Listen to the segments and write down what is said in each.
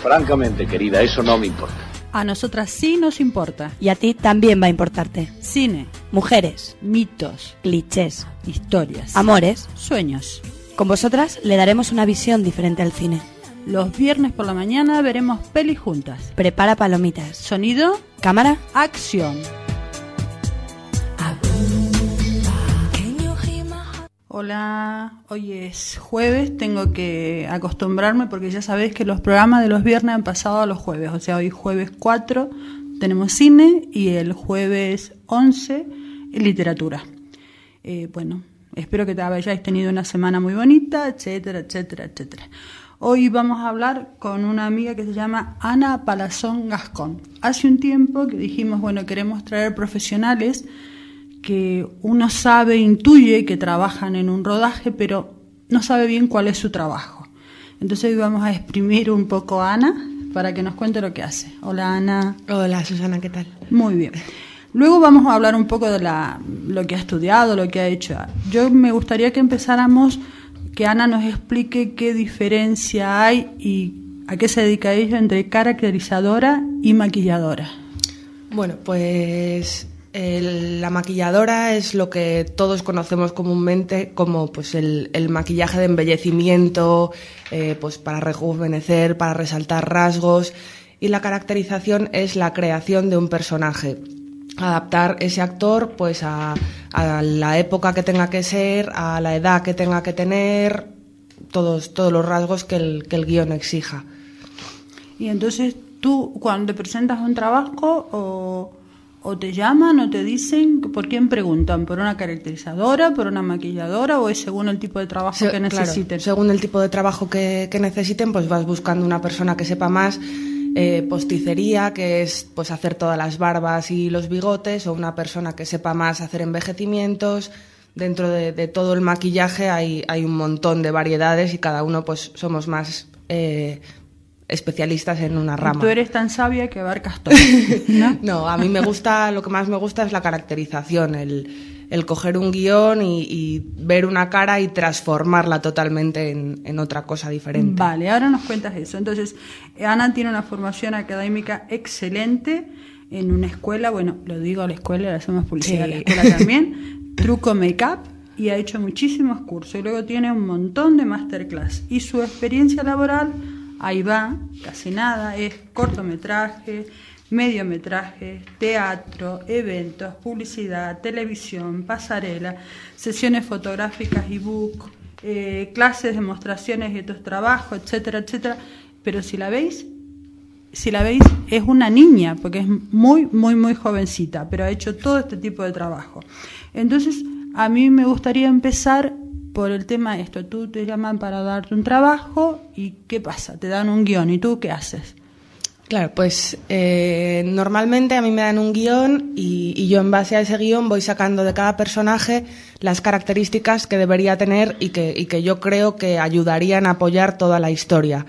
Francamente, querida, eso no me importa. A nosotras sí nos importa. Y a ti también va a importarte. Cine, Mujeres, mitos, clichés, historias, amores. sueños. Con vosotras le daremos una visión diferente al cine. Los viernes por la mañana veremos pelis juntas. Prepara palomitas. Sonido, Cámara. acción. Hola, hoy es jueves, tengo que acostumbrarme porque ya sabéis que los programas de los viernes han pasado a los jueves, o sea, hoy jueves 4 tenemos cine y el jueves 11 literatura. Bueno, espero que hayáis tenido una semana muy bonita, etcétera, etcétera, etcétera. Hoy vamos a hablar con una amiga que se llama Ana Palazón Gascón. Hace un tiempo que dijimos, bueno, queremos traer profesionales que uno sabe, intuye que trabajan en un rodaje, pero no sabe bien cuál es su trabajo. Entonces hoy vamos a exprimir un poco a Ana para que nos cuente lo que hace. Hola, Ana. Hola, Susana, ¿qué tal? Muy bien. Luego vamos a hablar un poco de lo que ha estudiado, lo que ha hecho. Yo me gustaría que empezáramos, que Ana nos explique qué diferencia hay y a qué se dedica ella entre caracterizadora y maquilladora. Bueno, pues la maquilladora es lo que todos conocemos comúnmente como pues el maquillaje de embellecimiento, pues para rejuvenecer, para resaltar rasgos, y la caracterización es la creación de un personaje, adaptar ese actor pues a la época que tenga que ser, a la edad que tenga que tener, todos los rasgos que el guión exija. Y entonces tú cuando te presentas un trabajo o te llaman o te dicen, ¿por quién preguntan? ¿Por una caracterizadora, por una maquilladora o es según el tipo de trabajo que necesiten? Claro, según el tipo de trabajo que necesiten, pues vas buscando una persona que sepa más posticería, que es pues hacer todas las barbas y los bigotes, o una persona que sepa más hacer envejecimientos. Dentro de todo el maquillaje hay un montón de variedades y cada uno pues somos más especialistas en una rama. Tú eres tan sabia que abarcas todo, ¿no? No, a mí lo que más me gusta es la caracterización, el coger un guión y ver una cara y transformarla totalmente en otra cosa diferente. Vale, ahora nos cuentas eso. Entonces, Ana tiene una formación académica excelente en una escuela, bueno, lo digo a la escuela, le hacemos publicidad a la escuela también, Truco Makeup, y ha hecho muchísimos cursos, y luego tiene un montón de masterclass. Y su experiencia laboral, ahí va, casi nada, es cortometraje, mediometraje, teatro, eventos, publicidad, televisión, pasarela, sesiones fotográficas, ebook, clases, demostraciones y otros trabajos, etcétera, etcétera. Pero si la veis es una niña, porque es muy, muy, muy jovencita, pero ha hecho todo este tipo de trabajo. Entonces, a mí me gustaría empezar por el tema de esto. Tú te llaman para darte un trabajo y ¿qué pasa? Te dan un guión y ¿tú qué haces? Claro, pues normalmente a mí me dan un guión y yo en base a ese guión voy sacando de cada personaje las características que debería tener y que yo creo que ayudarían a apoyar toda la historia.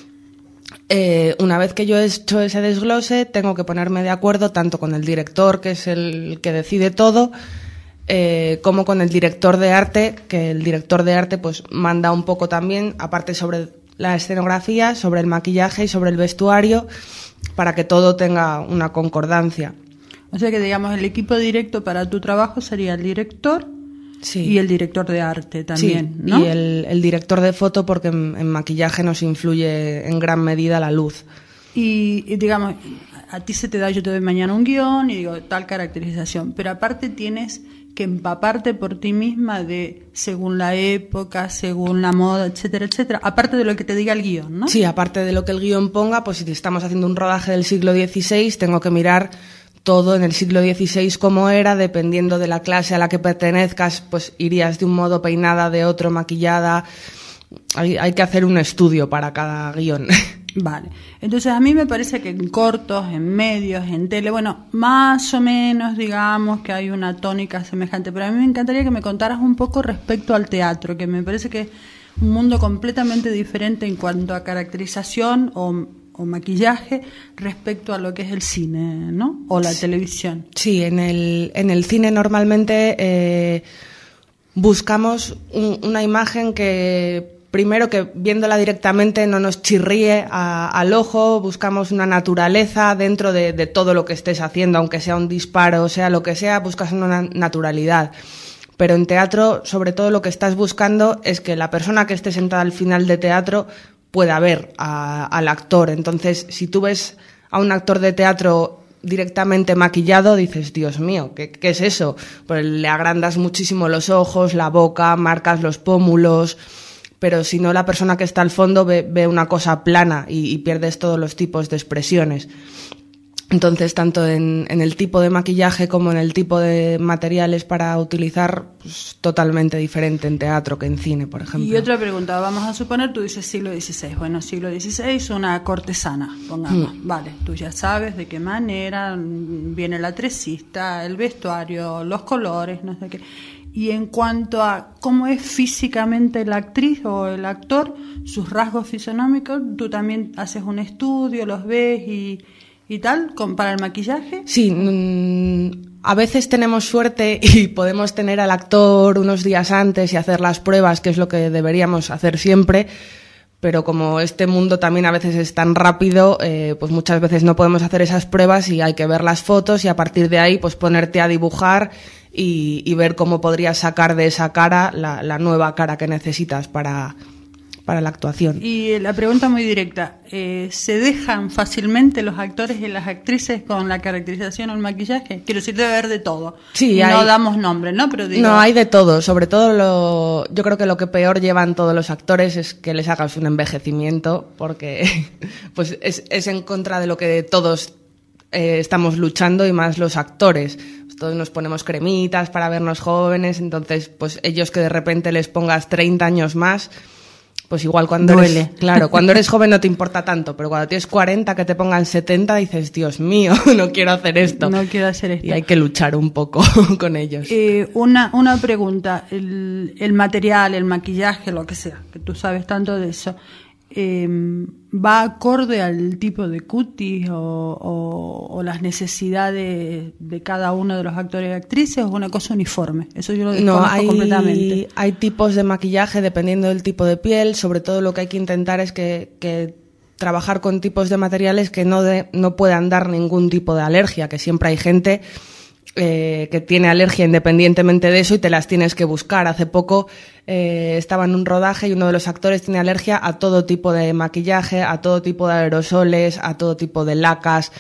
Una vez que yo he hecho ese desglose, tengo que ponerme de acuerdo tanto con el director, que es el que decide todo, como con el director de arte, que el director de arte pues manda un poco también, aparte sobre la escenografía, sobre el maquillaje y sobre el vestuario, para que todo tenga una concordancia. O sea que, digamos, el equipo directo para tu trabajo sería el director, sí, y el director de arte también, sí, ¿no? Y el director de foto, porque en maquillaje nos influye en gran medida la luz. Y digamos, a ti se te da, yo te doy mañana un guión y digo tal caracterización, pero aparte tienes que empaparte por ti misma de según la época, según la moda, etcétera, etcétera, aparte de lo que te diga el guión, ¿no? Sí, aparte de lo que el guión ponga, pues si estamos haciendo un rodaje del siglo XVI, tengo que mirar todo en el siglo XVI como era, dependiendo de la clase a la que pertenezcas, pues irías de un modo peinada, de otro maquillada. Hay que hacer un estudio para cada guión. Vale, entonces a mí me parece que en cortos, en medios, en tele, bueno, más o menos digamos que hay una tónica semejante, pero a mí me encantaría que me contaras un poco respecto al teatro, que me parece que es un mundo completamente diferente en cuanto a caracterización o maquillaje respecto a lo que es el cine, ¿no? O la televisión. Sí, en el cine normalmente buscamos una imagen que primero que viéndola directamente no nos chirríe al ojo, buscamos una naturaleza dentro de todo lo que estés haciendo, aunque sea un disparo, sea lo que sea, buscas una naturalidad. Pero en teatro, sobre todo lo que estás buscando es que la persona que esté sentada al final de teatro pueda ver al actor. Entonces, si tú ves a un actor de teatro directamente maquillado, dices, Dios mío, ¿qué es eso? Pues le agrandas muchísimo los ojos, la boca, marcas los pómulos, pero si no, la persona que está al fondo ve una cosa plana y pierdes todos los tipos de expresiones. Entonces, tanto en el tipo de maquillaje como en el tipo de materiales para utilizar, pues, totalmente diferente en teatro que en cine, por ejemplo. Y otra pregunta, vamos a suponer, tú dices siglo XVI. Bueno, siglo XVI, una cortesana, pongamos. Vale, tú ya sabes de qué manera viene la tresista, el vestuario, los colores, no sé qué. Y en cuanto a cómo es físicamente la actriz o el actor, sus rasgos fisionómicos, tú también haces un estudio, los ves y tal, para el maquillaje. Sí, a veces tenemos suerte y podemos tener al actor unos días antes y hacer las pruebas, que es lo que deberíamos hacer siempre, pero como este mundo también a veces es tan rápido, pues muchas veces no podemos hacer esas pruebas y hay que ver las fotos y a partir de ahí pues ponerte a dibujar y ver cómo podrías sacar de esa cara la nueva cara que necesitas para la actuación. Y la pregunta muy directa, ¿se dejan fácilmente los actores y las actrices con la caracterización o el maquillaje? Quiero decir, debe haber de todo. Sí, no damos nombres, ¿no? Pero digo... No, hay de todo. Sobre todo, yo creo que lo que peor llevan todos los actores es que les hagas un envejecimiento, porque pues es en contra de lo que todos estamos luchando, y más los actores. Todos nos ponemos cremitas para vernos jóvenes, entonces pues ellos que de repente les pongas 30 años más, pues igual cuando duele. Cuando eres joven no te importa tanto, pero cuando tienes 40 que te pongan 70 dices, Dios mío, no quiero hacer esto. No quiero hacer esto. Y hay que luchar un poco con ellos. Una pregunta, el material, el maquillaje, lo que sea, que tú sabes tanto de eso, ¿va acorde al tipo de cutis o las necesidades de cada uno de los actores y actrices, o es una cosa uniforme? Eso yo lo desconozco completamente. Hay tipos de maquillaje dependiendo del tipo de piel. Sobre todo lo que hay que intentar es que trabajar con tipos de materiales que no puedan dar ningún tipo de alergia, que siempre hay gente que tiene alergia independientemente de eso y te las tienes que buscar. Hace poco estaba en un rodaje y uno de los actores tiene alergia a todo tipo de maquillaje, a todo tipo de aerosoles, a todo tipo de lacas.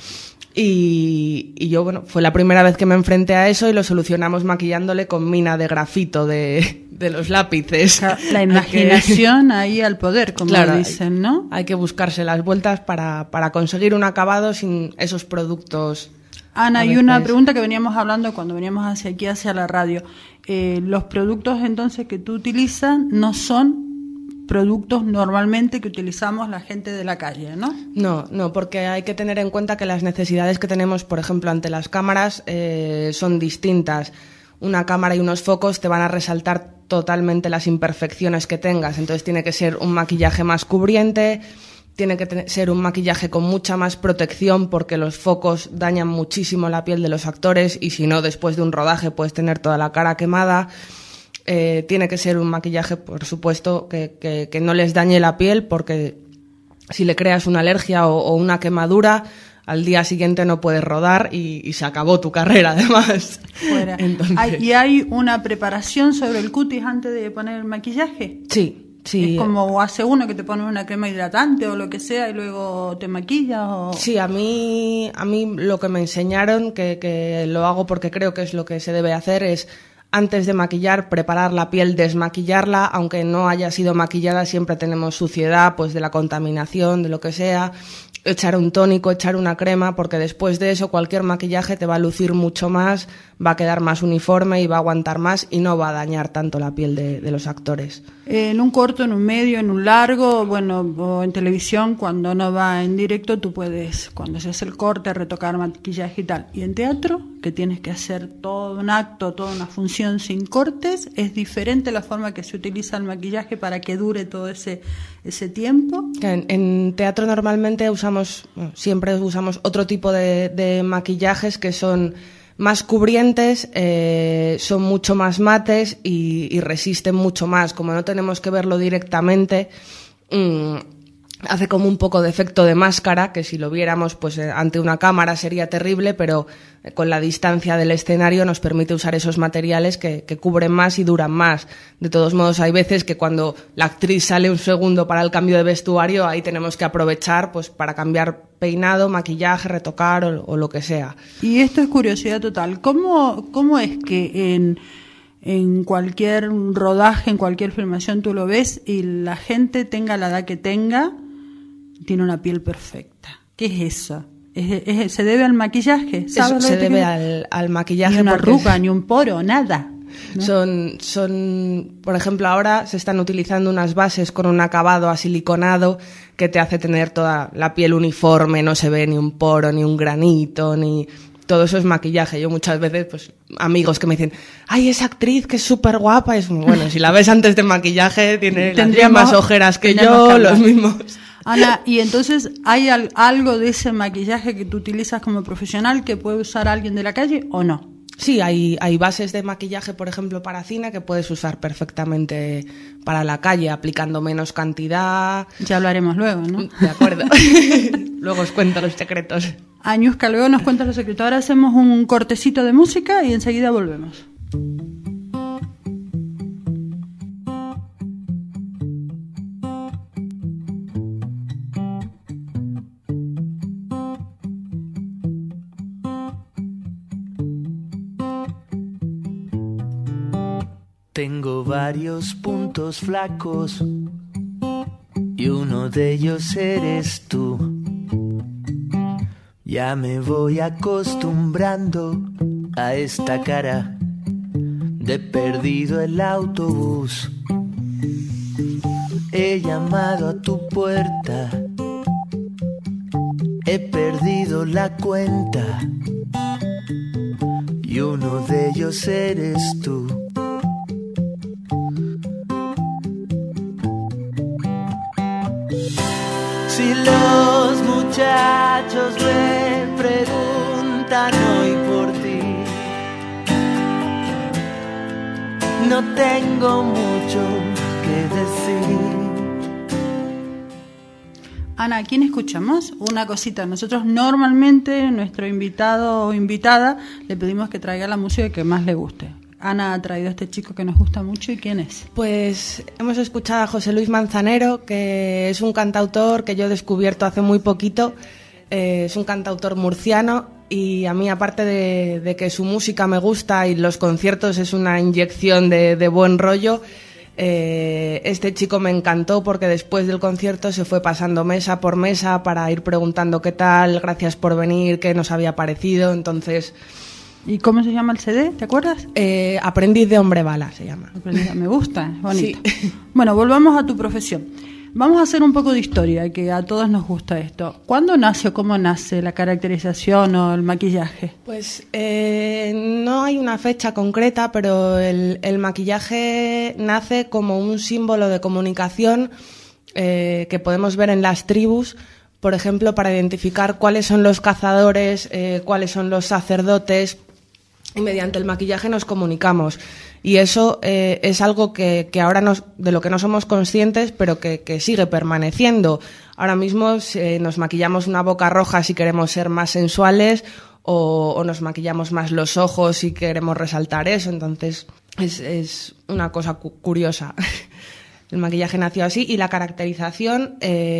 Y yo, bueno, fue la primera vez que me enfrenté a eso y lo solucionamos maquillándole con mina de grafito de los lápices. La imaginación ahí al poder, como claro, dicen, ¿no? Hay que buscarse las vueltas para conseguir un acabado sin esos productos. Ana, y una pregunta que veníamos hablando cuando veníamos hacia aquí, hacia la radio. Los productos entonces que tú utilizas no son productos normalmente que utilizamos la gente de la calle, ¿no? No, porque hay que tener en cuenta que las necesidades que tenemos, por ejemplo, ante las cámaras son distintas. Una cámara y unos focos te van a resaltar totalmente las imperfecciones que tengas, entonces tiene que ser un maquillaje más cubriente, tiene que ser un maquillaje con mucha más protección porque los focos dañan muchísimo la piel de los actores y si no, después de un rodaje puedes tener toda la cara quemada. Tiene que ser un maquillaje, por supuesto, que no les dañe la piel porque si le creas una alergia o una quemadura, al día siguiente no puedes rodar y se acabó tu carrera, además. Fuera. Entonces... ¿Y hay una preparación sobre el cutis antes de poner el maquillaje? Sí. Es como hace uno que te pones una crema hidratante o lo que sea y luego te maquillas o... Sí, a mí lo que me enseñaron, que lo hago porque creo que es lo que se debe hacer, es antes de maquillar, preparar la piel, desmaquillarla, aunque no haya sido maquillada, siempre tenemos suciedad, pues de la contaminación, de lo que sea, echar un tónico, echar una crema, porque después de eso cualquier maquillaje te va a lucir mucho más, va a quedar más uniforme y va a aguantar más y no va a dañar tanto la piel de los actores. En un corto, en un medio, en un largo, bueno, o en televisión, cuando no va en directo, tú puedes, cuando se hace el corte, retocar maquillaje y tal. Y en teatro, que tienes que hacer todo un acto, toda una función sin cortes, es diferente la forma que se utiliza el maquillaje para que dure todo ese tiempo. En teatro normalmente siempre usamos otro tipo de maquillajes que son más cubrientes, son mucho más mates y resisten mucho más. Como no tenemos que verlo directamente, hace como un poco de efecto de máscara, que si lo viéramos pues ante una cámara sería terrible, pero con la distancia del escenario nos permite usar esos materiales que cubren más y duran más. De todos modos, hay veces que cuando la actriz sale un segundo para el cambio de vestuario, ahí tenemos que aprovechar pues para cambiar peinado, maquillaje, retocar o lo que sea. Y esto es curiosidad total. ¿Cómo es que en cualquier rodaje, en cualquier filmación tú lo ves y la gente tenga la edad que tenga, tiene una piel perfecta? ¿Qué es eso? ¿Se debe al maquillaje? Eso se debe al maquillaje. Ni una arruga, ni un poro, nada, ¿no? Son, por ejemplo, ahora se están utilizando unas bases con un acabado asiliconado que te hace tener toda la piel uniforme, no se ve ni un poro, ni un granito, ni... Todo eso es maquillaje. Yo muchas veces, pues, amigos que me dicen, ay, esa actriz que es súper guapa. Es muy bueno, si la ves antes de maquillaje, tendría más ojeras que yo, los mismos. Ana, y entonces, ¿hay algo de ese maquillaje que tú utilizas como profesional que puede usar alguien de la calle o no? Sí, hay bases de maquillaje, por ejemplo, para cine que puedes usar perfectamente para la calle, aplicando menos cantidad. Ya hablaremos luego, ¿no? De acuerdo. Luego os cuento los secretos. Añuska, luego nos cuentas los secretos. Ahora hacemos un cortecito de música y enseguida volvemos. Tengo varios puntos flacos y uno de ellos eres tú. Ya me voy acostumbrando a esta cara de perdido el autobús. He llamado a tu puerta, he perdido la cuenta y uno de ellos eres tú. Si los muchachos me preguntan hoy por ti, no tengo mucho que decir. Ana, ¿a quién escuchamos? Una cosita. Nosotros normalmente, nuestro invitado o invitada, le pedimos que traiga la música que más le guste. Ana ha traído a este chico que nos gusta mucho. ¿Y quién es? Pues hemos escuchado a José Luis Manzanero, que es un cantautor que yo he descubierto hace muy poquito. Es un cantautor murciano y a mí, aparte de que su música me gusta y los conciertos es una inyección de buen rollo, este chico me encantó porque después del concierto se fue pasando mesa por mesa para ir preguntando qué tal, gracias por venir, qué nos había parecido. Entonces... ¿Y cómo se llama el CD? ¿Te acuerdas? Aprendiz de Hombre Bala se llama. Me gusta, es bonito. Sí. Bueno, volvamos a tu profesión. Vamos a hacer un poco de historia, que a todos nos gusta esto. ¿Cuándo nace o cómo nace la caracterización o el maquillaje? Pues no hay una fecha concreta, pero el maquillaje nace como un símbolo de comunicación que podemos ver en las tribus. Por ejemplo, para identificar cuáles son los cazadores, cuáles son los sacerdotes, y mediante el maquillaje nos comunicamos. Y eso es algo que ahora de lo que no somos conscientes, pero que sigue permaneciendo. Ahora mismo nos maquillamos una boca roja si queremos ser más sensuales, o nos maquillamos más los ojos si queremos resaltar eso. Entonces es una cosa curiosa. El maquillaje nació así y la caracterización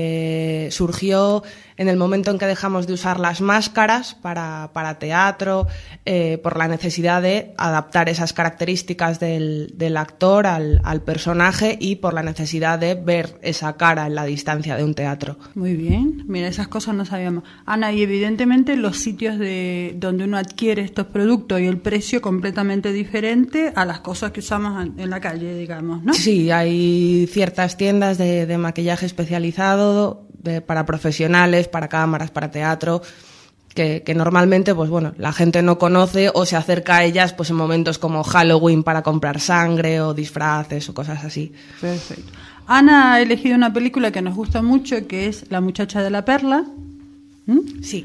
surgió en el momento en que dejamos de usar las máscaras para teatro, por la necesidad de adaptar esas características del actor al personaje y por la necesidad de ver esa cara en la distancia de un teatro. Muy bien, mira, esas cosas no sabíamos. Ana, y evidentemente los sitios donde uno adquiere estos productos y el precio completamente diferente a las cosas que usamos en la calle, digamos, ¿no? Sí, hay ciertas tiendas de maquillaje especializado para profesionales, para cámaras, para teatro, que normalmente pues bueno, la gente no conoce o se acerca a ellas pues en momentos como Halloween para comprar sangre o disfraces o cosas así. Perfecto. Ana ha elegido una película que nos gusta mucho, que es La muchacha de la perla. Sí.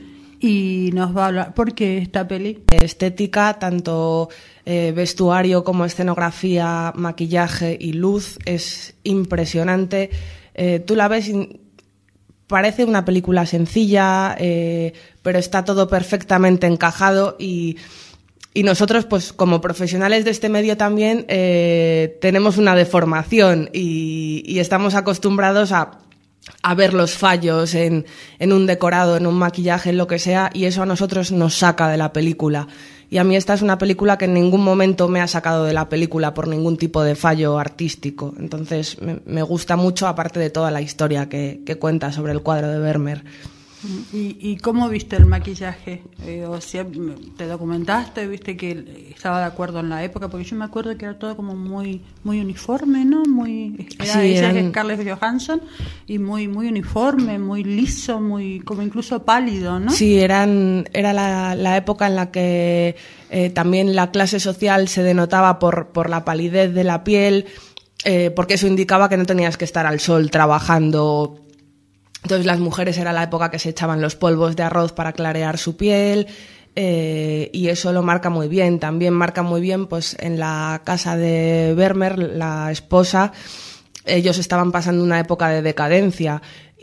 Y nos va a hablar, ¿por qué esta peli? Estética, tanto vestuario como escenografía, maquillaje y luz, es impresionante. Tú la ves y parece una película sencilla, pero está todo perfectamente encajado y nosotros, pues como profesionales de este medio también, tenemos una deformación y estamos acostumbrados a ver los fallos en un decorado, en un maquillaje, en lo que sea, y eso a nosotros nos saca de la película. Y a mí esta es una película que en ningún momento me ha sacado de la película por ningún tipo de fallo artístico. Entonces me gusta mucho, aparte de toda la historia que cuenta sobre el cuadro de Vermeer. ¿Y cómo viste el maquillaje? O sea, ¿te documentaste? ¿Viste que estaba de acuerdo en la época? Porque yo me acuerdo que era todo como muy uniforme, ¿no? Ella es Scarlett Johansson y muy uniforme, muy liso, muy como incluso pálido, ¿no? Sí, era la época en la que también la clase social se denotaba por la palidez de la piel, porque eso indicaba que no tenías que estar al sol trabajando. Entonces las mujeres era la época que se echaban los polvos de arroz para clarear su piel, y eso lo marca muy bien. También marca muy bien, pues en la casa de Vermeer, la esposa, ellos estaban pasando una época de decadencia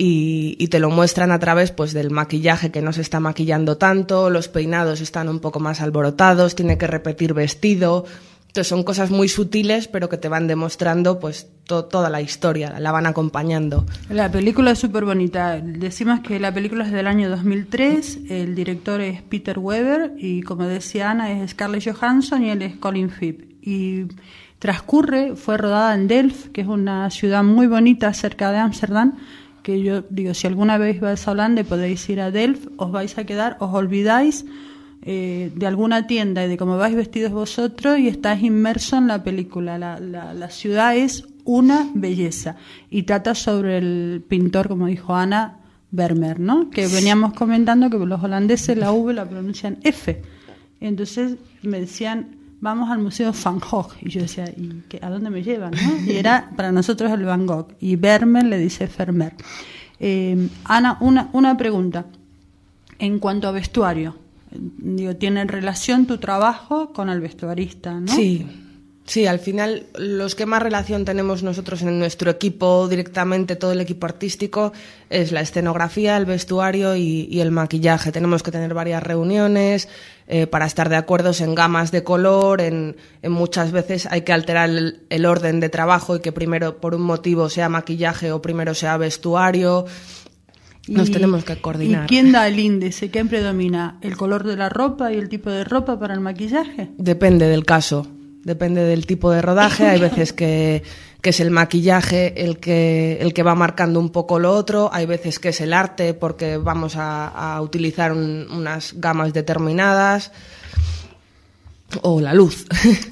y te lo muestran a través, pues, del maquillaje, que no se está maquillando tanto, los peinados están un poco más alborotados, tiene que repetir vestido. Entonces son cosas muy sutiles, pero que te van demostrando, pues, toda la historia, la van acompañando. La película es súper bonita. Decimos que la película es del año 2003, el director es Peter Weber y, como decía Ana, es Scarlett Johansson y él es Colin Firth. Y fue rodada en Delft, que es una ciudad muy bonita cerca de Ámsterdam, que yo digo, si alguna vez vais a Holanda y podéis ir a Delft, os vais a quedar, os olvidáis de alguna tienda y de cómo vais vestidos vosotros y estás inmerso en la película. La ciudad es una belleza y trata sobre el pintor, como dijo Ana, Vermeer, ¿no? Que veníamos comentando que los holandeses la V la pronuncian F. Entonces me decían, vamos al Museo Van Gogh. Y yo decía, ¿a dónde me llevan? ¿No? Y era para nosotros el Van Gogh. Y Vermeer le dice Vermeer. Ana, una pregunta. En cuanto a vestuario, digo, ¿tiene relación tu trabajo con el vestuarista, no? Sí, al final los que más relación tenemos nosotros en nuestro equipo, directamente todo el equipo artístico, es la escenografía, el vestuario y el maquillaje. Tenemos que tener varias reuniones para estar de acuerdo en gamas de color, en muchas veces hay que alterar el orden de trabajo y que primero por un motivo sea maquillaje o primero sea vestuario. Nos tenemos que coordinar. ¿Y quién da el índice? ¿Quién predomina? ¿El color de la ropa y el tipo de ropa para el maquillaje? Depende del caso, depende del tipo de rodaje. Hay veces que es el maquillaje el que va marcando un poco lo otro. Hay veces que es el arte porque vamos a utilizar unas gamas determinadas. O la luz.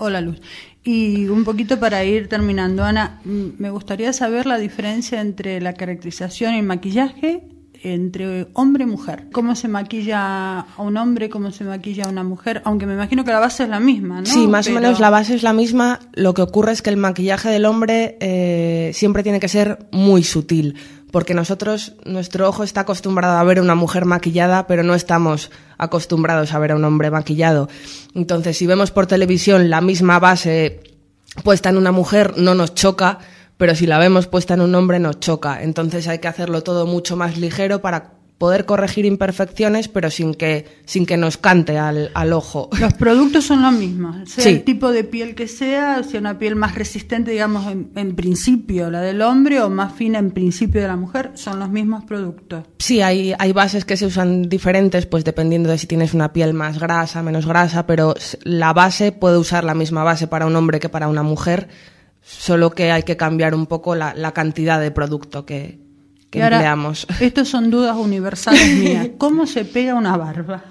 Y un poquito para ir terminando, Ana, me gustaría saber la diferencia entre la caracterización y el maquillaje entre hombre y mujer. ¿Cómo se maquilla a un hombre, cómo se maquilla a una mujer? Aunque me imagino que la base es la misma, ¿no? Sí, más o menos la base es la misma. Lo que ocurre es que el maquillaje del hombre siempre tiene que ser muy sutil, porque nuestro ojo está acostumbrado a ver a una mujer maquillada, pero no estamos acostumbrados a ver a un hombre maquillado. Entonces, si vemos por televisión la misma base puesta en una mujer, no nos choca, pero si la vemos puesta en un hombre nos choca. Entonces hay que hacerlo todo mucho más ligero para poder corregir imperfecciones, pero sin que nos cante al ojo. Los productos son los mismos, sea sí. El tipo de piel que sea una piel más resistente, digamos, en principio la del hombre, o más fina en principio de la mujer, son los mismos productos. Sí, hay bases que se usan diferentes, pues dependiendo de si tienes una piel más grasa, menos grasa, pero la base puede usar la misma base para un hombre que para una mujer, solo que hay que cambiar un poco la cantidad de producto que empleamos. Estas son dudas universales mías. ¿Cómo se pega una barba?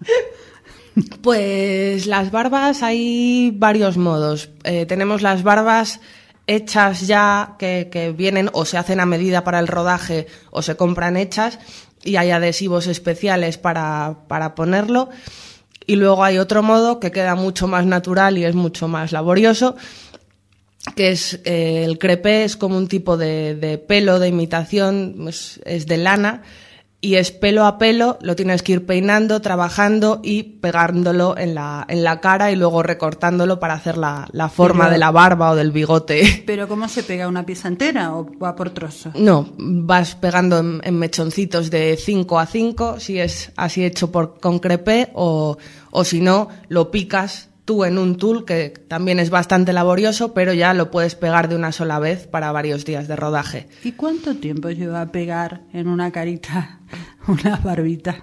Pues las barbas hay varios modos. Tenemos las barbas hechas ya que vienen o se hacen a medida para el rodaje o se compran hechas y hay adhesivos especiales para ponerlo. Y luego hay otro modo que queda mucho más natural y es mucho más laborioso, que es el crepé. Es como un tipo de pelo de imitación, es de lana, y es pelo a pelo, lo tienes que ir peinando, trabajando y pegándolo en la cara y luego recortándolo para hacer la forma de la barba o del bigote. ¿Pero cómo se pega? ¿Una pieza entera o va por trozos? No, vas pegando en mechoncitos de 5 a 5, si es así hecho con crepé, o si no, lo picas tú en un tul, que también es bastante laborioso, pero ya lo puedes pegar de una sola vez para varios días de rodaje. ¿Y cuánto tiempo lleva a pegar en una carita una barbita?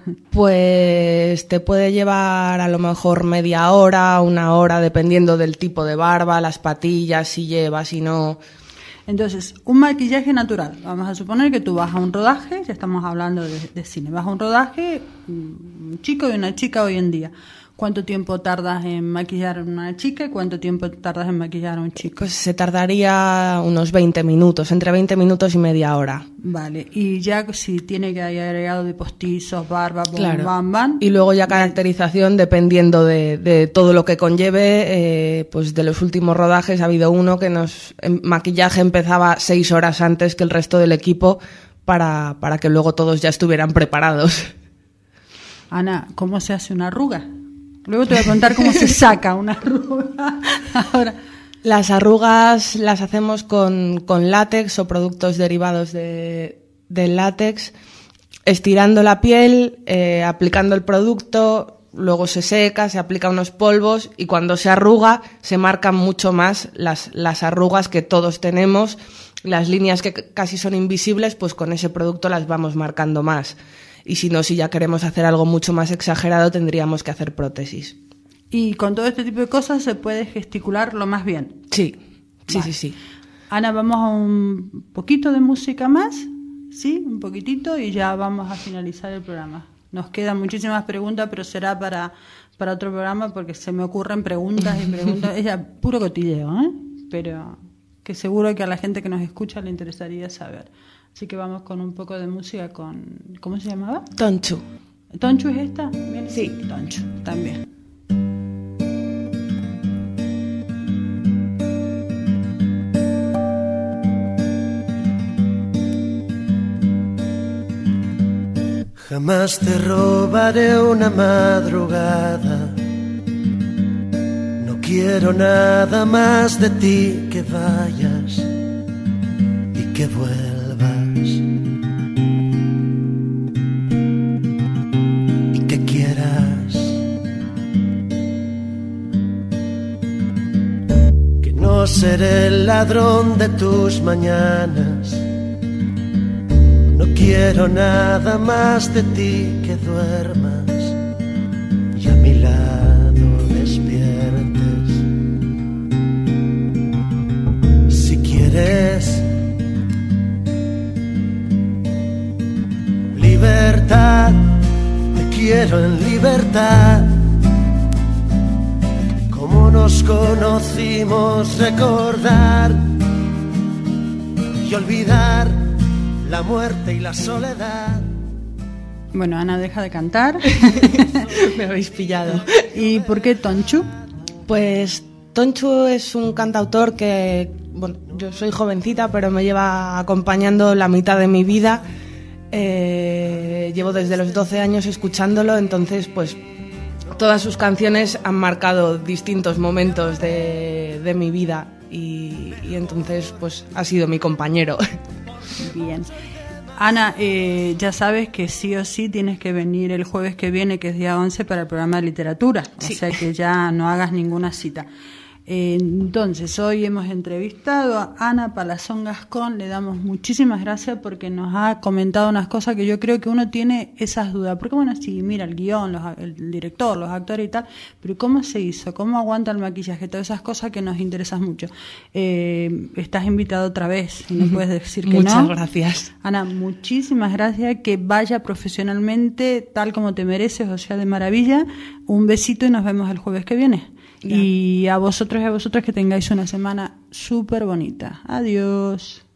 Pues te puede llevar a lo mejor media hora, una hora, dependiendo del tipo de barba, las patillas, si lleva, si no. Entonces, un maquillaje natural. Vamos a suponer que tú vas a un rodaje, ya estamos hablando de cine, vas a un rodaje, un chico y una chica hoy en día. ¿Cuánto tiempo tardas en maquillar a una chica y cuánto tiempo tardas en maquillar a un chico? Pues se tardaría unos 20 minutos, entre 20 minutos y media hora. Vale, y ya si tiene que haber agregado de postizos, barba, claro. bam. Y luego ya caracterización dependiendo de todo lo que conlleve. Pues de los últimos rodajes ha habido uno que en maquillaje empezaba 6 horas antes que el resto del equipo para que luego todos ya estuvieran preparados. Ana, ¿cómo se hace una arruga? Luego te voy a contar cómo se saca una arruga. Ahora, las arrugas las hacemos con látex o productos derivados del látex, estirando la piel, aplicando el producto, luego se seca, se aplica unos polvos y cuando se arruga se marcan mucho más las arrugas que todos tenemos. Las líneas que casi son invisibles, pues con ese producto las vamos marcando más. Y si no, si ya queremos hacer algo mucho más exagerado, tendríamos que hacer prótesis. Y con todo este tipo de cosas se puede gesticular lo más bien. Sí, vale. sí. Ana, vamos a un poquito de música más, ¿sí? Un poquitito y ya vamos a finalizar el programa. Nos quedan muchísimas preguntas, pero será para otro programa porque se me ocurren preguntas y preguntas. Es ya puro cotilleo, ¿eh? Pero que seguro que a la gente que nos escucha le interesaría saber. Así que vamos con un poco de música con... ¿Cómo se llamaba? Tonchu. ¿Tonchu es esta? ¿Viene? Sí. Tonchu, también. Jamás te robaré una madrugada. No quiero nada más de ti, que vayas y que vuelvas. Y que quieras. Que no seré el ladrón de tus mañanas. No quiero nada más de ti, que duermas y a mi lado despiertes. Si quieres libertad, te quiero en libertad. Como nos conocimos, recordar y olvidar la muerte y la soledad. Bueno, Ana, deja de cantar. Me habéis pillado. ¿Y por qué Tonchu? Pues Tonchu es un cantautor que, bueno, yo soy jovencita, pero me lleva acompañando la mitad de mi vida. Llevo desde los 12 años escuchándolo, entonces pues todas sus canciones han marcado distintos momentos de mi vida y entonces pues ha sido mi compañero. Bien. Ana, ya sabes que sí o sí tienes que venir el jueves que viene, que es día 11, para el programa de literatura. Sí. O sea que ya no hagas ninguna cita. Entonces, hoy hemos entrevistado a Ana Palazón Gascón. Le damos muchísimas gracias porque nos ha comentado unas cosas que yo creo que uno tiene esas dudas. Porque bueno, sí, mira el guión, el director, los actores y tal, pero ¿cómo se hizo? ¿Cómo aguanta el maquillaje? Todas esas cosas que nos interesan mucho. Estás invitado otra vez y no puedes decir que Muchas no. Muchas gracias. Ana, muchísimas gracias. Que vaya profesionalmente tal como te mereces, o sea, de maravilla. Un besito y nos vemos el jueves que viene. Ya. Y a vosotros y a vosotras que tengáis una semana súper bonita. Adiós.